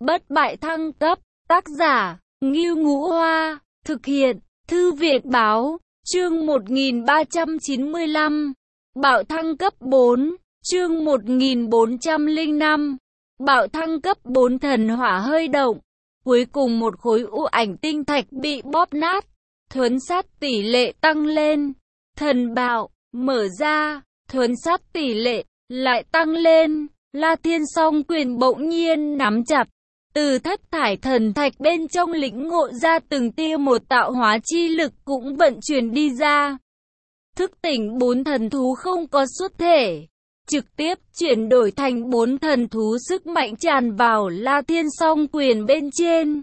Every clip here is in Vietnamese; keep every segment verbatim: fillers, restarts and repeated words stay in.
Bất bại thăng cấp, tác giả, Ngưu Ngũ Hoa, thực hiện, Thư viện Báo, chương một nghìn ba trăm chín mươi lăm, Bạo thăng cấp bốn, chương một nghìn bốn trăm lẻ năm, Bạo thăng cấp bốn thần hỏa hơi động, cuối cùng một khối u ảnh tinh thạch bị bóp nát, thuấn sát tỷ lệ tăng lên, thần bạo, mở ra, thuấn sát tỷ lệ, lại tăng lên, La Thiên song quyền bỗng nhiên nắm chặt. Từ thất thải thần thạch bên trong lĩnh ngộ ra từng tia một tạo hóa chi lực cũng vận chuyển đi ra. Thức tỉnh bốn thần thú không có xuất thể, trực tiếp chuyển đổi thành bốn thần thú sức mạnh tràn vào La Thiên song quyền bên trên.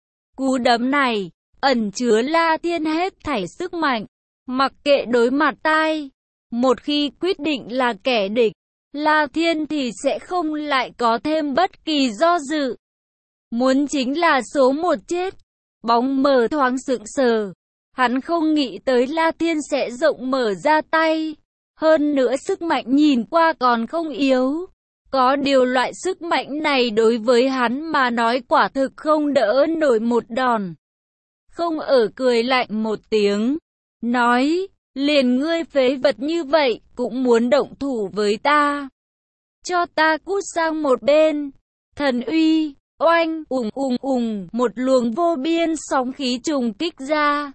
Cú đấm này, ẩn chứa La Thiên hết thảy sức mạnh, mặc kệ đối mặt tai. Một khi quyết định là kẻ địch, La Thiên thì sẽ không lại có thêm bất kỳ do dự. Muốn chính là số một chết. Bóng mờ thoáng sững sờ. Hắn không nghĩ tới La Thiên sẽ rộng mở ra tay. Hơn nữa sức mạnh nhìn qua còn không yếu. Có điều loại sức mạnh này đối với hắn mà nói quả thực không đỡ nổi một đòn. Không ở cười lạnh một tiếng. Nói, liền ngươi phế vật như vậy cũng muốn động thủ với ta. Cho ta cút sang một bên. Thần uy. Oanh, ùng ùng ùng, một luồng vô biên sóng khí trùng kích ra.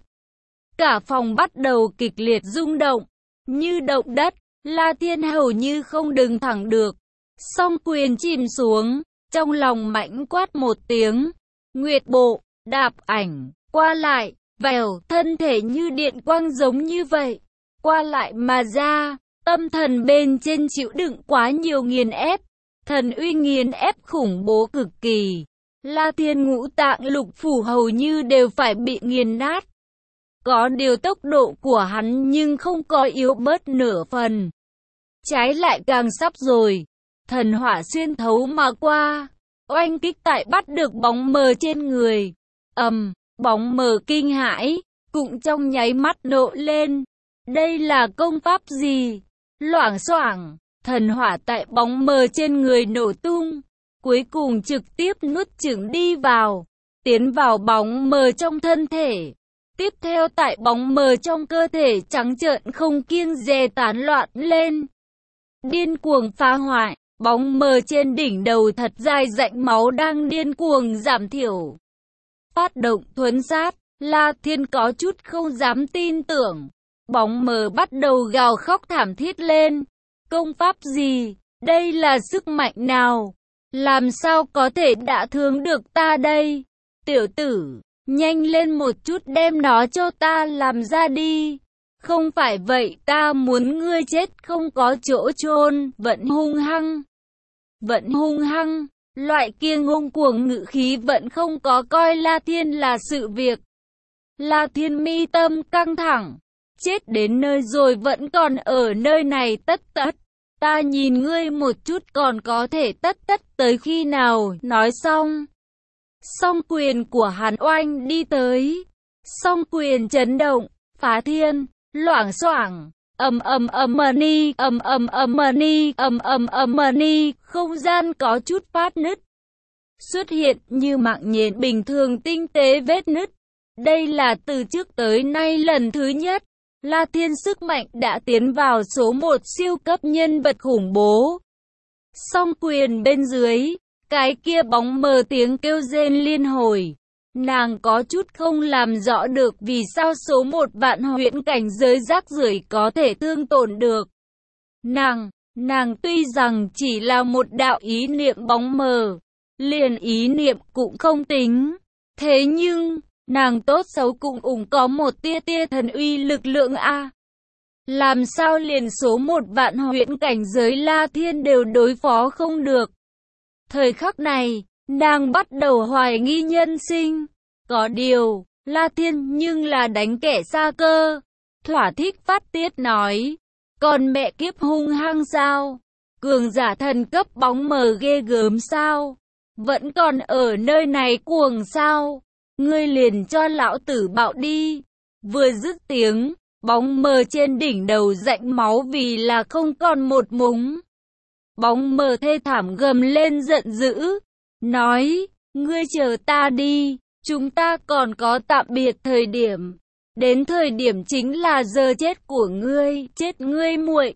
Cả phòng bắt đầu kịch liệt rung động, như động đất, La Thiên hầu như không đứng thẳng được. Song quyền chìm xuống, trong lòng mãnh quát một tiếng. Nguyệt bộ, đạp ảnh, qua lại, vèo, thân thể như điện quang giống như vậy. Qua lại mà ra, tâm thần bên trên chịu đựng quá nhiều nghiền ép. Thần uy nghiền ép khủng bố cực kỳ. La Thiên ngũ tạng lục phủ hầu như đều phải bị nghiền nát. Có điều tốc độ của hắn nhưng không có yếu bớt nửa phần. Trái lại càng sắp rồi. Thần hỏa xuyên thấu mà qua. Oanh kích tại bắt được bóng mờ trên người. Ầm, bóng mờ kinh hãi. Cũng trong nháy mắt nộ lên. Đây là công pháp gì? Loảng xoảng. Thần hỏa tại bóng mờ trên người nổ tung, cuối cùng trực tiếp nuốt chửng đi vào, tiến vào bóng mờ trong thân thể. Tiếp theo tại bóng mờ trong cơ thể trắng trợn không kiêng dè tán loạn lên. Điên cuồng phá hoại, bóng mờ trên đỉnh đầu thật dài rãnh máu đang điên cuồng giảm thiểu. Phát động thuấn sát, La Thiên có chút không dám tin tưởng. Bóng mờ bắt đầu gào khóc thảm thiết lên. Công pháp gì? Đây là sức mạnh nào? Làm sao có thể đả thương được ta đây? Tiểu tử, nhanh lên một chút đem nó cho ta làm ra đi. Không phải vậy ta muốn ngươi chết không có chỗ chôn. Vẫn hung hăng. Vẫn hung hăng. Loại kia ngông cuồng ngữ khí vẫn không có coi La Thiên là sự việc. La Thiên mi tâm căng thẳng. Chết đến nơi rồi vẫn còn ở nơi này tất tất. Ta nhìn ngươi một chút còn có thể tất tất tới khi nào, nói xong. Song quyền của hắn oanh đi tới. Song quyền chấn động, phá thiên, loảng xoảng, ầm ầm ầm mani, ầm ầm ầm mani, ầm ầm ầm mani, không gian có chút phát nứt. Xuất hiện như mạng nhện bình thường tinh tế vết nứt. Đây là từ trước tới nay lần thứ nhất. La Thiên sức mạnh đã tiến vào số một siêu cấp nhân vật khủng bố. Song quyền bên dưới, cái kia bóng mờ tiếng kêu rên liên hồi. Nàng có chút không làm rõ được vì sao số một vạn huyễn cảnh giới rác rưởi có thể thương tổn được. Nàng, nàng tuy rằng chỉ là một đạo ý niệm bóng mờ, liền ý niệm cũng không tính. Thế nhưng... nàng tốt xấu cũng ủng có một tia tia thần uy lực lượng a. Làm sao liền số một vạn huyễn cảnh giới La Thiên đều đối phó không được. Thời khắc này, nàng bắt đầu hoài nghi nhân sinh. Có điều, La Thiên nhưng là đánh kẻ xa cơ. Thỏa thích phát tiết nói. Còn mẹ kiếp hung hăng sao? Cường giả thần cấp bóng mờ ghê gớm sao? Vẫn còn ở nơi này cuồng sao? Ngươi liền cho lão tử bạo đi. Vừa dứt tiếng, bóng mờ trên đỉnh đầu rãnh máu vì là không còn một mống. Bóng mờ thê thảm gầm lên giận dữ, nói, Ngươi chờ ta đi, chúng ta còn có tạm biệt thời điểm. Đến thời điểm chính là giờ chết của ngươi, chết ngươi muội.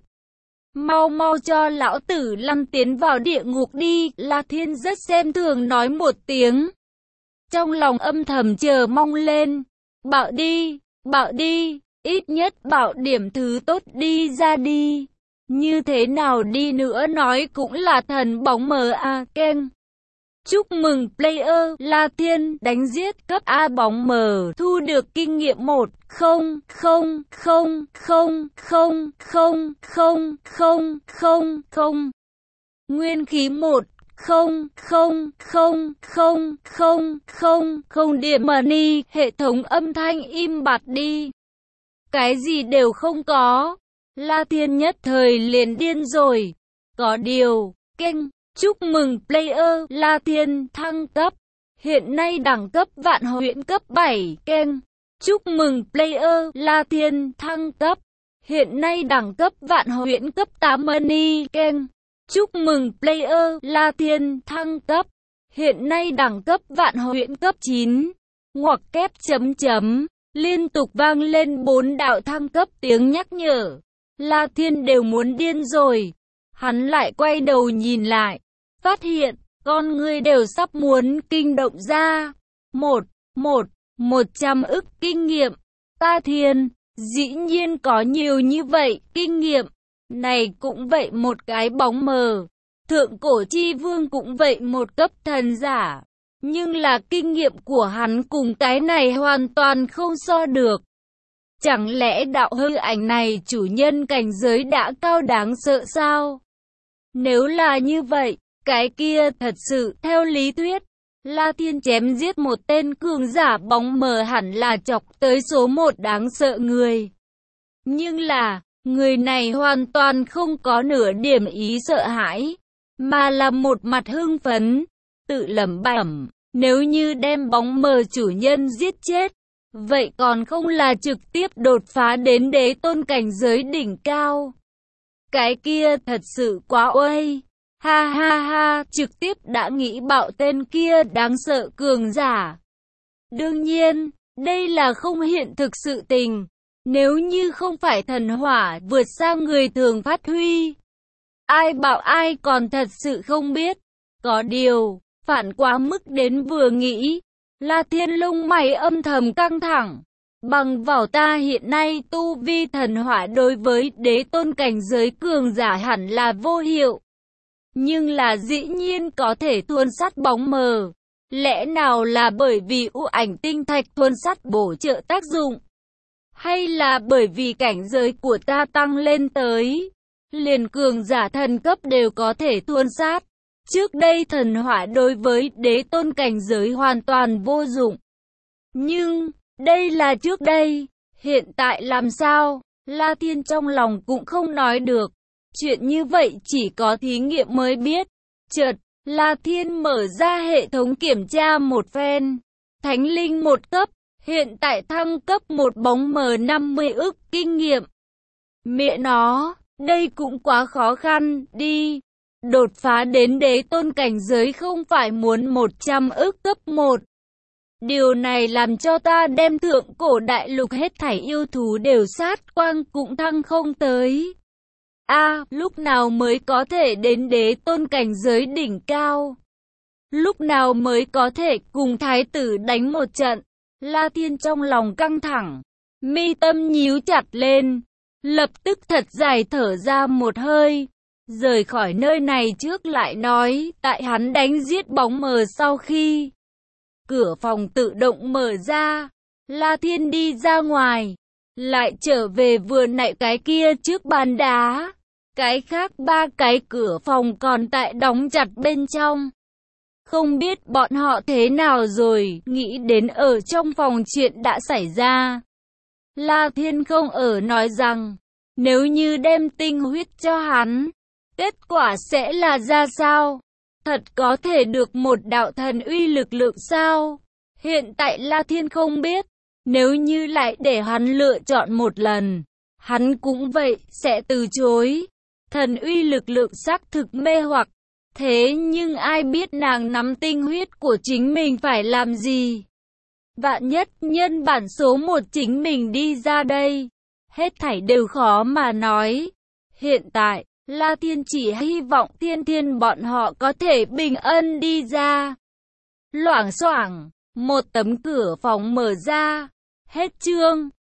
Mau mau cho lão tử lăn tiến vào địa ngục đi, La Thiên rất xem thường nói một tiếng. Trong lòng âm thầm chờ mong lên, bảo đi, bảo đi, ít nhất bảo điểm thứ tốt đi ra đi. Như thế nào đi nữa nói cũng là thần bóng mờ a keng. Chúc mừng player La Thiên đánh giết cấp A bóng mờ, thu được kinh nghiệm một không không không không không không không không không không. Nguyên khí một không không không không không không không điểm money, hệ thống âm thanh im bặt đi. Cái gì đều không có. La Thiên nhất thời liền điên rồi. Có điều, keng. Chúc mừng player La Thiên thăng cấp. Hiện nay đẳng cấp vạn huyễn cấp bảy keng. Chúc mừng player La Thiên thăng cấp. Hiện nay đẳng cấp vạn huyễn cấp tám money keng. Chúc mừng player La Thiên thăng cấp. Hiện nay đẳng cấp vạn huyễn cấp chín. Ngoặc kép chấm chấm. Liên tục vang lên bốn đạo thăng cấp tiếng nhắc nhở. La Thiên đều muốn điên rồi. Hắn lại quay đầu nhìn lại. Phát hiện, con người đều sắp muốn kinh động ra. Một, một, một trăm ức kinh nghiệm. Ta Thiên, dĩ nhiên có nhiều như vậy, kinh nghiệm. Này cũng vậy một cái bóng mờ. Thượng cổ chi vương cũng vậy một cấp thần giả. Nhưng là kinh nghiệm của hắn cùng cái này hoàn toàn không so được. Chẳng lẽ đạo hư ảnh này chủ nhân cảnh giới đã cao đáng sợ sao? Nếu là như vậy, cái kia thật sự theo lý thuyết, La Thiên chém giết một tên cường giả bóng mờ hẳn là chọc tới số một đáng sợ người. Nhưng là, người này hoàn toàn không có nửa điểm ý sợ hãi, mà là một mặt hưng phấn, tự lẩm bẩm, nếu như đem bóng mờ chủ nhân giết chết, vậy còn không là trực tiếp đột phá đến đế tôn cảnh giới đỉnh cao. Cái kia thật sự quá uây. Ha ha ha, trực tiếp đã nghĩ bạo tên kia đáng sợ cường giả. Đương nhiên, đây là không hiện thực sự tình. Nếu như không phải thần hỏa vượt sang người thường phát huy, ai bảo ai còn thật sự không biết. Có điều, phản quá mức đến vừa nghĩ, La Thiên lông mày âm thầm căng thẳng. Bằng vào ta hiện nay tu vi thần hỏa đối với đế tôn cảnh giới cường giả hẳn là vô hiệu. Nhưng là dĩ nhiên có thể thuần sát bóng mờ. Lẽ nào là bởi vì u ảnh tinh thạch thuần sát bổ trợ tác dụng? Hay là bởi vì cảnh giới của ta tăng lên tới liền cường giả thần cấp đều có thể thuần sát? Trước đây thần hỏa đối với đế tôn cảnh giới hoàn toàn vô dụng. Nhưng, đây là trước đây, hiện tại làm sao? La Thiên trong lòng cũng không nói được. Chuyện như vậy chỉ có thí nghiệm mới biết. Chợt, La Thiên mở ra hệ thống kiểm tra một phen. Thánh linh một cấp, hiện tại thăng cấp một bóng mờ năm mươi ức kinh nghiệm. Mẹ nó, đây cũng quá khó khăn, đi. Đột phá đến đế tôn cảnh giới không phải muốn một trăm ức cấp một. Điều này làm cho ta đem thượng cổ đại lục hết thảy yêu thú đều sát quang cũng thăng không tới. A, à, lúc nào mới có thể đến đế tôn cảnh giới đỉnh cao? Lúc nào mới có thể cùng thái tử đánh một trận? La Thiên trong lòng căng thẳng, mi tâm nhíu chặt lên, lập tức thật dài thở ra một hơi. Rời khỏi nơi này trước lại nói, tại hắn đánh giết bóng mờ sau khi cửa phòng tự động mở ra, La Thiên đi ra ngoài, lại trở về vừa nãy cái kia trước bàn đá. Cái khác ba cái cửa phòng còn tại đóng chặt bên trong. Không biết bọn họ thế nào rồi, nghĩ đến ở trong phòng chuyện đã xảy ra. La Thiên không ở nói rằng, nếu như đem tinh huyết cho hắn, kết quả sẽ là ra sao? Thật có thể được một đạo thần uy lực lượng sao? Hiện tại La Thiên không biết, nếu như lại để hắn lựa chọn một lần, hắn cũng vậy, sẽ từ chối. Thần uy lực lượng xác thực mê hoặc, Thế nhưng ai biết nàng nắm tinh huyết của chính mình phải làm gì? Vạn nhất nhân bản số một chính mình đi ra đây. Hết thảy đều khó mà nói. Hiện tại, La Thiên chỉ hy vọng Thiên Thiên bọn họ có thể bình an đi ra. Loảng xoảng, một tấm cửa phòng mở ra. Hết chương.